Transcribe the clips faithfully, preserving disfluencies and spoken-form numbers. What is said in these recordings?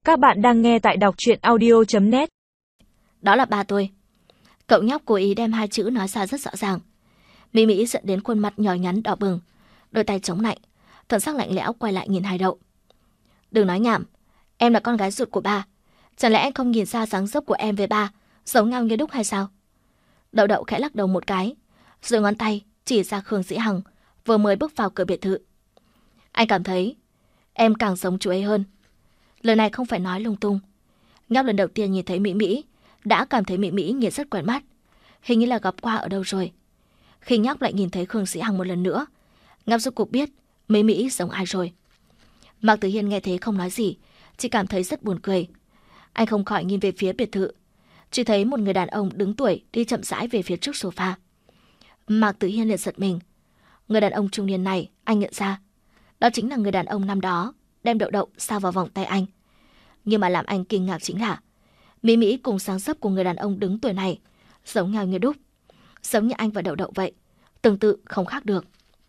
Các bạn đang nghe tại đọc truyện audio chấm net. Đó là ba tôi. Cậu nhóc cố ý đem hai chữ nói ra rất rõ ràng. Mỹ Mỹ giận đến khuôn mặt nhỏ nhắn đỏ bừng, đôi tay chống lạnh, thần sắc lạnh lẽo quay lại nhìn Hai Đậu. Đừng nói nhảm, em là con gái ruột của ba. Chẳng lẽ anh không nhìn ra dáng dấp của em với ba giống nhau như đúc hay sao? Đậu Đậu khẽ lắc đầu một cái, rồi ngón tay chỉ ra Khương Dĩ Hằng vừa mới bước vào cửa biệt thự. Anh cảm thấy em càng giống chú ấy hơn. Lời này không phải nói lung tung. Nhóc lần đầu tiên nhìn thấy Mỹ Mỹ đã cảm thấy Mỹ Mỹ nhìn rất quen mắt, hình như là gặp qua ở đâu rồi. Khi nhóc lại nhìn thấy Khương Dĩ Hằng một lần nữa, nhóc rốt cuộc biết Mỹ Mỹ giống ai rồi. Mạc Tử Hiên nghe thế không nói gì, chỉ cảm thấy rất buồn cười. Anh không khỏi nhìn về phía biệt thự, chỉ thấy một người đàn ông đứng tuổi đi chậm rãi về phía trước sofa. Mạc Tử Hiên liền giật mình. Người đàn ông trung niên này anh nhận ra, đó chính là người đàn ông năm đó đem Đậu Đậu sao vào vòng tay anh. Nhưng mà làm anh kinh ngạc chính là Mỹ Mỹ cùng dáng dấp của người đàn ông đứng tuổi này giống nhau như đúc, giống như anh và Đậu Đậu vậy, tương tự không khác được.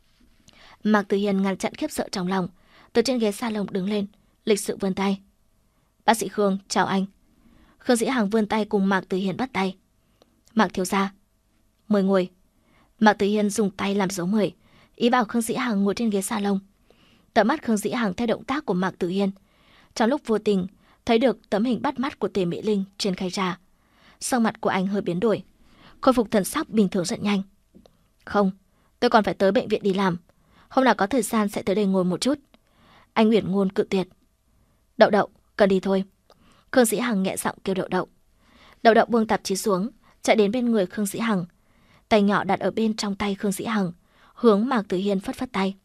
Mạc Tử Hiên ngăn chặn khiếp sợ trong lòng, từ trên ghế salon đứng lên, lịch sự vươn tay. Bác sĩ Khương, chào anh. Khương Dĩ Hằng vươn tay cùng Mạc Tử Hiên bắt tay. Mạc thiếu gia, mời ngồi. Mạc Tử Hiên dùng tay làm dấu mời, ý bảo Khương Dĩ Hằng ngồi trên ghế salon. Tầm mắt Khương Dĩ Hằng theo động tác của Mạc Tử Hiên, trong lúc vô tình thấy được tấm hình bắt mắt của Tề Mỹ Linh trên khay trà. Sắc mặt của anh hơi biến đổi, khôi phục thần sắc bình thường rất nhanh. Không, tôi còn phải tới bệnh viện đi làm, hôm nào có thời gian sẽ tới đây ngồi một chút. Anh uyển ngôn cự tuyệt. Đậu Đậu, cần đi thôi. Khương Dĩ Hằng nhẹ giọng kêu Đậu Đậu. Đậu Đậu buông tạp chí xuống, chạy đến bên người Khương Dĩ Hằng, tay nhỏ đặt ở bên trong tay Khương Dĩ Hằng, hướng Mạc Tử Hiên phất phất tay.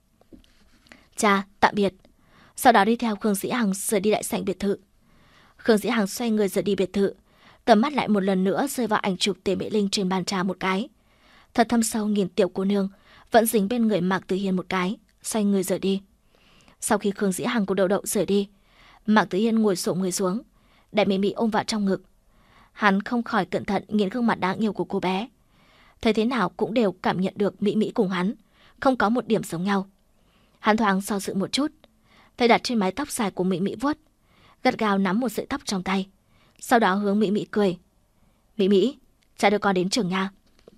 Cha, tạm biệt. Sau đó đi theo Khương Dĩ Hằng rời đi đại sảnh biệt thự. Khương Dĩ Hằng xoay người rời đi biệt thự, tầm mắt lại một lần nữa rơi vào ảnh chụp Tề Mỹ Linh trên bàn trà một cái. Thật thâm sâu nhìn tiểu cô nương vẫn dính bên người Mạc Tử Hiên một cái, xoay người rời đi. Sau khi Khương Dĩ Hằng cùng Đậu Đậu rời đi, Mạc Tử Hiên ngồi xổm người xuống, để Mỹ Mỹ ôm vào trong ngực. Hắn không khỏi cẩn thận nhìn gương mặt đáng yêu của cô bé. Thấy thế nào cũng đều cảm nhận được Mỹ Mỹ cùng hắn không có một điểm giống nhau. Hắn thoáng do dự một chút, tay đặt trên mái tóc dài của Mỹ Mỹ vuốt, gắt gao nắm một sợi tóc trong tay, sau đó hướng Mỹ Mỹ cười. Mỹ Mỹ, cha đưa con đến trường nha.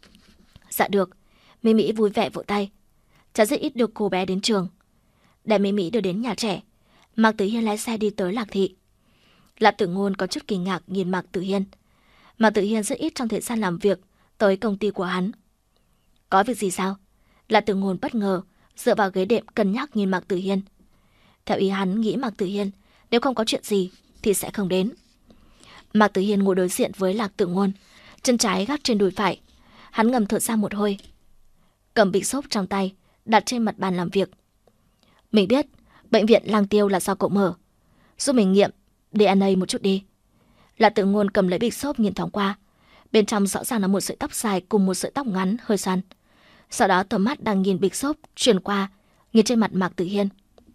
Dạ được. Mỹ Mỹ vui vẻ vỗ tay. Cha rất ít được cô bé đến trường. Để Mỹ Mỹ đưa đến nhà trẻ, Mạc Tử Hiên lái xe đi tới Lạc Thị. Lạc Tử Ngôn có chút kinh ngạc nhìn Mạc Tử Hiên. Mạc Tử Hiên rất ít trong thời gian làm việc tới công ty của hắn. Có việc gì sao? Lạc Tử Ngôn bất ngờ dựa vào ghế đệm cân nhắc nhìn Mạc Tử Hiên. Theo ý hắn nghĩ Mạc Tử Hiên nếu không có chuyện gì thì sẽ không đến. Mạc Tử Hiên ngồi đối diện với Lạc Tử Ngôn, chân trái gác trên đùi phải. Hắn ngầm thở ra một hơi, cầm bịch xốp trong tay đặt trên mặt bàn làm việc. Mình biết bệnh viện Lăng Tiêu là do cậu mở, giúp mình nghiệm đê en a một chút đi. Lạc Tử Ngôn cầm lấy bịch xốp nhìn thoáng qua, bên trong rõ ràng là một sợi tóc dài cùng một sợi tóc ngắn hơi xoăn. Sau đó tầm mắt đang nhìn bịch xốp chuyển qua nhìn trên mặt Mạc Tử Hiên.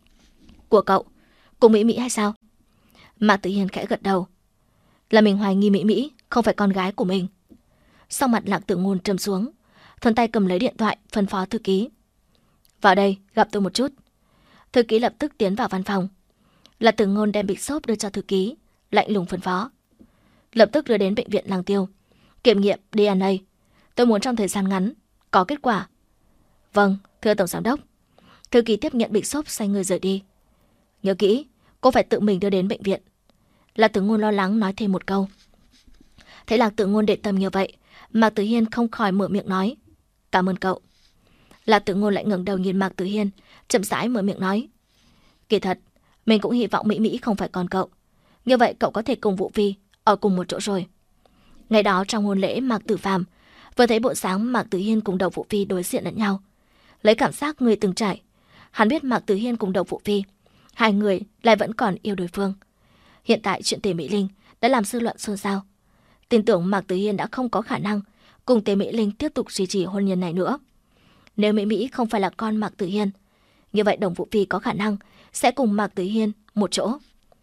Của cậu, cùng Mỹ Mỹ hay sao? Mạc Tử Hiên khẽ gật đầu. Là mình hoài nghi Mỹ Mỹ không phải con gái của mình. Sau mặt Lạc Tử Ngôn trầm xuống, thân tay cầm lấy điện thoại phân phó thư ký. Vào đây, gặp tôi một chút. Thư ký lập tức tiến vào văn phòng. Lạc Tử Ngôn đem bịch xốp đưa cho thư ký, lạnh lùng phân phó. Lập tức đưa đến bệnh viện Lăng Tiêu, kiểm nghiệm đê en a. Tôi muốn trong thời gian ngắn có kết quả. Vâng, thưa tổng giám đốc. Thư ký tiếp nhận bịch xốp xoay người rời đi. Nhớ kỹ, cô phải tự mình đưa đến bệnh viện. Lạc Tử Ngôn lo lắng nói thêm một câu. Thấy Lạc Tử Ngôn để tâm như vậy, Mạc Tử Hiên không khỏi mở miệng nói. Cảm ơn cậu. Lạc Tử Ngôn lại ngẩng đầu nhìn Mạc Tử Hiên, chậm rãi mở miệng nói. Kỳ thật, mình cũng hy vọng Mỹ Mỹ không phải con cậu. Như vậy cậu có thể cùng Vũ Phi ở cùng một chỗ rồi. Ngày đó trong hôn lễ Mạc Tử Phàm vừa thấy bộ dáng Mạc Tử Hiên cùng Đậu Vũ Phi đối diện lẫn nhau, lấy cảm giác người từng trải, hắn biết Mạc Tử Hiên cùng Đậu Vũ Phi hai người lại vẫn còn yêu đối phương. Hiện tại chuyện Tề Mỹ Linh đã làm dư luận xôn xao, tin tưởng Mạc Tử Hiên đã không có khả năng cùng Tề Mỹ Linh tiếp tục duy trì hôn nhân này nữa. Nếu Mỹ Mỹ không phải là con Mạc Tử Hiên, như vậy Đồng Vũ Phi có khả năng sẽ cùng Mạc Tử Hiên một chỗ.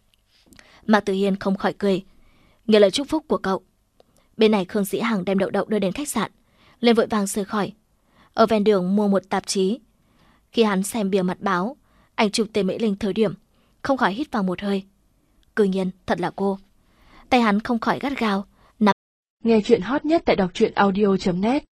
Mạc Tử Hiên không khỏi cười, nhờ lời chúc phúc của cậu. Bên này Khương Dĩ Hằng đem Đậu Đậu đưa đến khách sạn, lên vội vàng rời khỏi. Ở ven đường mua một tạp chí. Khi hắn xem bìa mặt báo ảnh chụp Tề Mỹ Linh thời điểm, không khỏi hít vào một hơi. Cư nhiên, thật là cô. Tay hắn không khỏi gắt gao. Nghe chuyện hot nhất tại đọc truyện audio chấm net